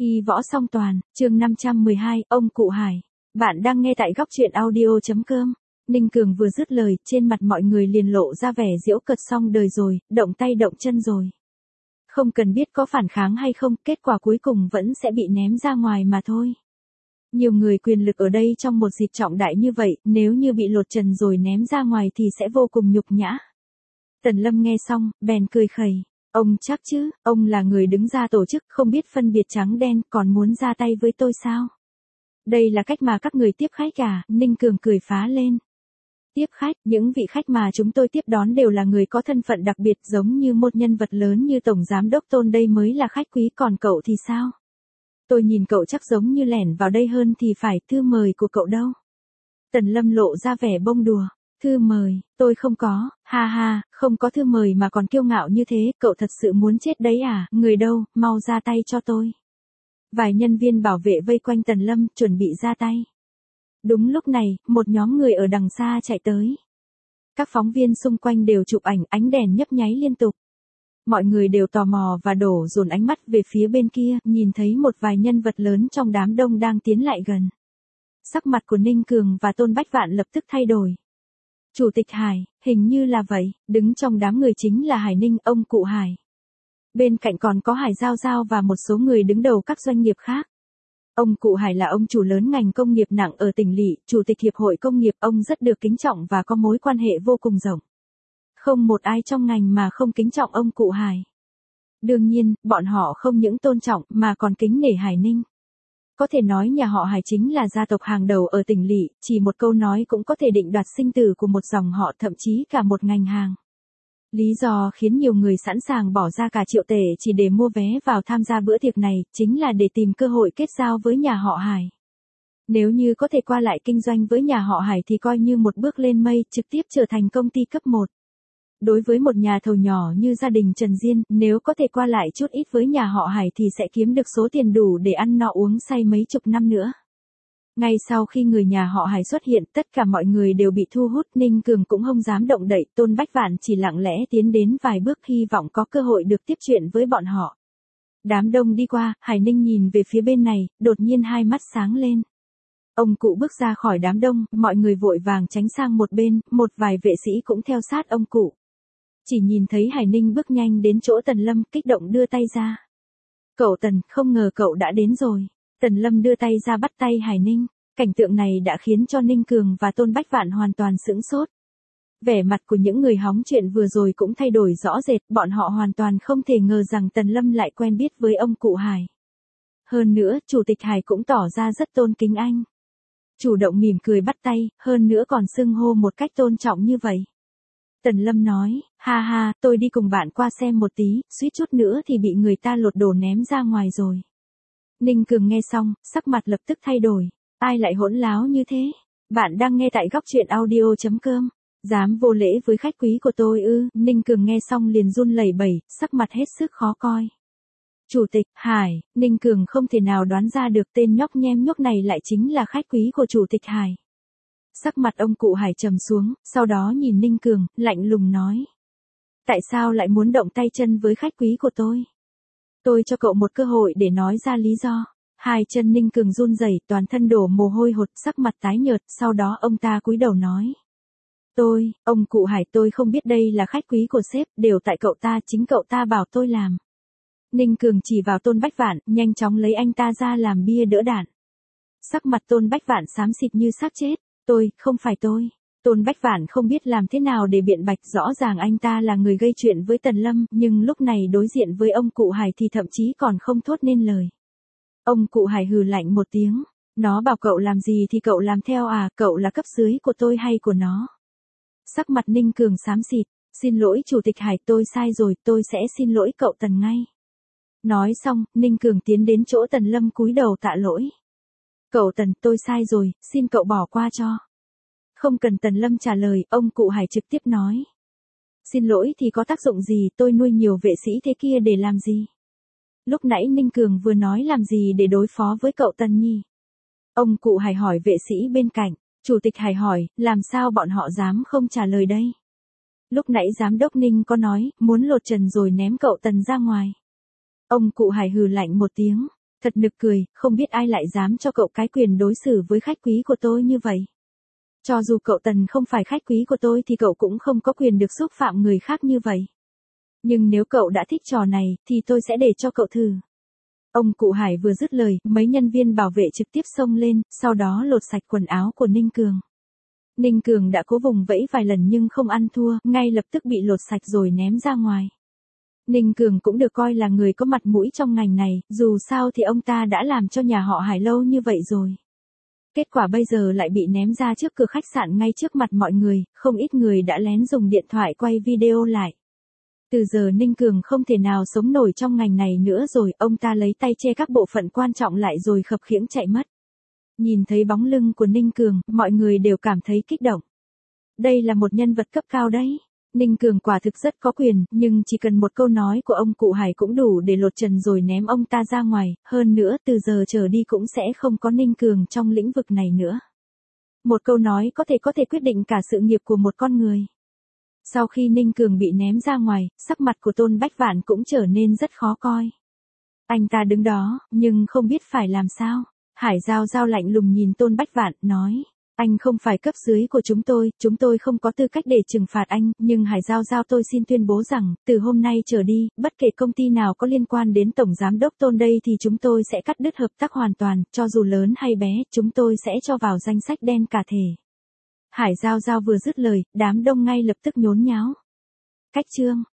Y võ song toàn, chương 512, ông cụ Hải. Bạn đang nghe tại góc truyện audio.com. Ninh Cường vừa dứt lời, trên mặt mọi người liền lộ ra vẻ giễu cợt, xong đời rồi, động tay động chân rồi. Không cần biết có phản kháng hay không, kết quả cuối cùng vẫn sẽ bị ném ra ngoài mà thôi. Nhiều người quyền lực ở đây trong một dịp trọng đại như vậy, nếu như bị lột trần rồi ném ra ngoài thì sẽ vô cùng nhục nhã. Tần Lâm nghe xong, bèn cười khẩy. Ông chắc chứ, ông là người đứng ra tổ chức, không biết phân biệt trắng đen, còn muốn ra tay với tôi sao? Đây là cách mà các người tiếp khách à? Ninh Cường cười phá lên. Tiếp khách, những vị khách mà chúng tôi tiếp đón đều là người có thân phận đặc biệt, giống như một nhân vật lớn như Tổng Giám Đốc Tôn đây mới là khách quý, còn cậu thì sao? Tôi nhìn cậu chắc giống như lẻn vào đây hơn thì phải, thư mời của cậu đâu? Tần Lâm lộ ra vẻ bông đùa. Thư mời, tôi không có, ha ha, không có thư mời mà còn kiêu ngạo như thế, cậu thật sự muốn chết đấy à, người đâu, mau ra tay cho tôi. Vài nhân viên bảo vệ vây quanh Tần Lâm, chuẩn bị ra tay. Đúng lúc này, một nhóm người ở đằng xa chạy tới. Các phóng viên xung quanh đều chụp ảnh, ánh đèn nhấp nháy liên tục. Mọi người đều tò mò và đổ dồn ánh mắt về phía bên kia, nhìn thấy một vài nhân vật lớn trong đám đông đang tiến lại gần. Sắc mặt của Ninh Cường và Tôn Bách Vạn lập tức thay đổi. Chủ tịch Hải, hình như là vậy, đứng trong đám người chính là Hải Ninh, ông cụ Hải. Bên cạnh còn có Hải Giao Giao và một số người đứng đầu các doanh nghiệp khác. Ông cụ Hải là ông chủ lớn ngành công nghiệp nặng ở tỉnh lỵ, chủ tịch hiệp hội công nghiệp, ông rất được kính trọng và có mối quan hệ vô cùng rộng. Không một ai trong ngành mà không kính trọng ông cụ Hải. Đương nhiên, bọn họ không những tôn trọng mà còn kính nể Hải Ninh. Có thể nói nhà họ Hải chính là gia tộc hàng đầu ở tỉnh lỵ, chỉ một câu nói cũng có thể định đoạt sinh tử của một dòng họ, thậm chí cả một ngành hàng. Lý do khiến nhiều người sẵn sàng bỏ ra cả triệu tệ chỉ để mua vé vào tham gia bữa tiệc này, chính là để tìm cơ hội kết giao với nhà họ Hải. Nếu như có thể qua lại kinh doanh với nhà họ Hải thì coi như một bước lên mây, trực tiếp trở thành công ty cấp 1. Đối với một nhà thầu nhỏ như gia đình Trần Diên, nếu có thể qua lại chút ít với nhà họ Hải thì sẽ kiếm được số tiền đủ để ăn no uống say mấy chục năm nữa. Ngay sau khi người nhà họ Hải xuất hiện, tất cả mọi người đều bị thu hút, Ninh Cường cũng không dám động đậy, Tôn Bách Vạn chỉ lặng lẽ tiến đến vài bước, hy vọng có cơ hội được tiếp chuyện với bọn họ. Đám đông đi qua, Hải Ninh nhìn về phía bên này, đột nhiên hai mắt sáng lên. Ông cụ bước ra khỏi đám đông, mọi người vội vàng tránh sang một bên, một vài vệ sĩ cũng theo sát ông cụ. Chỉ nhìn thấy Hải Ninh bước nhanh đến chỗ Tần Lâm, kích động đưa tay ra. Cậu Tần, không ngờ cậu đã đến rồi. Tần Lâm đưa tay ra bắt tay Hải Ninh. Cảnh tượng này đã khiến cho Ninh Cường và Tôn Bách Vạn hoàn toàn sững sốt. Vẻ mặt của những người hóng chuyện vừa rồi cũng thay đổi rõ rệt, bọn họ hoàn toàn không thể ngờ rằng Tần Lâm lại quen biết với ông cụ Hải. Hơn nữa, Chủ tịch Hải cũng tỏ ra rất tôn kính anh. Chủ động mỉm cười bắt tay, hơn nữa còn xưng hô một cách tôn trọng như vậy. Tần Lâm nói, ha ha, tôi đi cùng bạn qua xem một tí, suýt chút nữa thì bị người ta lột đồ ném ra ngoài rồi. Ninh Cường nghe xong, sắc mặt lập tức thay đổi. Ai lại hỗn láo như thế? Bạn đang nghe tại góc truyện audio.com. Dám vô lễ với khách quý của tôi ư? Ninh Cường nghe xong liền run lẩy bẩy, sắc mặt hết sức khó coi. Chủ tịch Hải, Ninh Cường không thể nào đoán ra được tên nhóc nhem nhóc này lại chính là khách quý của Chủ tịch Hải. Sắc mặt ông cụ Hải trầm xuống, sau đó nhìn Ninh Cường, lạnh lùng nói. Tại sao lại muốn động tay chân với khách quý của tôi? Tôi cho cậu một cơ hội để nói ra lý do. Hai chân Ninh Cường run rẩy, toàn thân đổ mồ hôi hột, sắc mặt tái nhợt, sau đó ông ta cúi đầu nói. Ông cụ Hải, tôi không biết đây là khách quý của sếp, đều tại cậu ta, chính cậu ta bảo tôi làm. Ninh Cường chỉ vào Tôn Bách Vạn, nhanh chóng lấy anh ta ra làm bia đỡ đạn. Sắc mặt Tôn Bách Vạn xám xịt như xác chết. Không phải tôi. Tôn Bách Vạn không biết làm thế nào để biện bạch, rõ ràng anh ta là người gây chuyện với Tần Lâm, nhưng lúc này đối diện với ông cụ Hải thì thậm chí còn không thốt nên lời. Ông cụ Hải hừ lạnh một tiếng, nó bảo cậu làm gì thì cậu làm theo à, cậu là cấp dưới của tôi hay của nó? Sắc mặt Ninh Cường xám xịt, xin lỗi Chủ tịch Hải, tôi sai rồi, tôi sẽ xin lỗi cậu Tần ngay. Nói xong, Ninh Cường tiến đến chỗ Tần Lâm cúi đầu tạ lỗi. Cậu Tần, tôi sai rồi, xin cậu bỏ qua cho. Không cần Tần Lâm trả lời, ông cụ Hải trực tiếp nói. Xin lỗi thì có tác dụng gì, tôi nuôi nhiều vệ sĩ thế kia để làm gì? Lúc nãy Ninh Cường vừa nói làm gì để đối phó với cậu Tần nhỉ? Ông cụ Hải hỏi vệ sĩ bên cạnh. Chủ tịch Hải hỏi, làm sao bọn họ dám không trả lời đây? Lúc nãy giám đốc Ninh có nói, muốn lột trần rồi ném cậu Tần ra ngoài. Ông cụ Hải hừ lạnh một tiếng. Thật nực cười, không biết ai lại dám cho cậu cái quyền đối xử với khách quý của tôi như vậy. Cho dù cậu Tần không phải khách quý của tôi thì cậu cũng không có quyền được xúc phạm người khác như vậy. Nhưng nếu cậu đã thích trò này, thì tôi sẽ để cho cậu thử. Ông cụ Hải vừa dứt lời, mấy nhân viên bảo vệ trực tiếp xông lên, sau đó lột sạch quần áo của Ninh Cường. Ninh Cường đã cố vùng vẫy vài lần nhưng không ăn thua, ngay lập tức bị lột sạch rồi ném ra ngoài. Ninh Cường cũng được coi là người có mặt mũi trong ngành này, dù sao thì ông ta đã làm cho nhà họ Hải lâu như vậy rồi. Kết quả bây giờ lại bị ném ra trước cửa khách sạn ngay trước mặt mọi người, không ít người đã lén dùng điện thoại quay video lại. Từ giờ Ninh Cường không thể nào sống nổi trong ngành này nữa rồi, ông ta lấy tay che các bộ phận quan trọng lại rồi khập khiễng chạy mất. Nhìn thấy bóng lưng của Ninh Cường, mọi người đều cảm thấy kích động. Đây là một nhân vật cấp cao đấy. Ninh Cường quả thực rất có quyền, nhưng chỉ cần một câu nói của ông cụ Hải cũng đủ để lột trần rồi ném ông ta ra ngoài, hơn nữa từ giờ trở đi cũng sẽ không có Ninh Cường trong lĩnh vực này nữa. Một câu nói có thể quyết định cả sự nghiệp của một con người. Sau khi Ninh Cường bị ném ra ngoài, sắc mặt của Tôn Bách Vạn cũng trở nên rất khó coi. Anh ta đứng đó, nhưng không biết phải làm sao. Hải Giao Giao lạnh lùng nhìn Tôn Bách Vạn, nói. Anh không phải cấp dưới của chúng tôi không có tư cách để trừng phạt anh, nhưng Hải Giao Giao tôi xin tuyên bố rằng, từ hôm nay trở đi, bất kể công ty nào có liên quan đến Tổng Giám đốc Tôn đây thì chúng tôi sẽ cắt đứt hợp tác hoàn toàn, cho dù lớn hay bé, chúng tôi sẽ cho vào danh sách đen cả thể. Hải Giao Giao vừa dứt lời, đám đông ngay lập tức nhốn nháo. Cách chương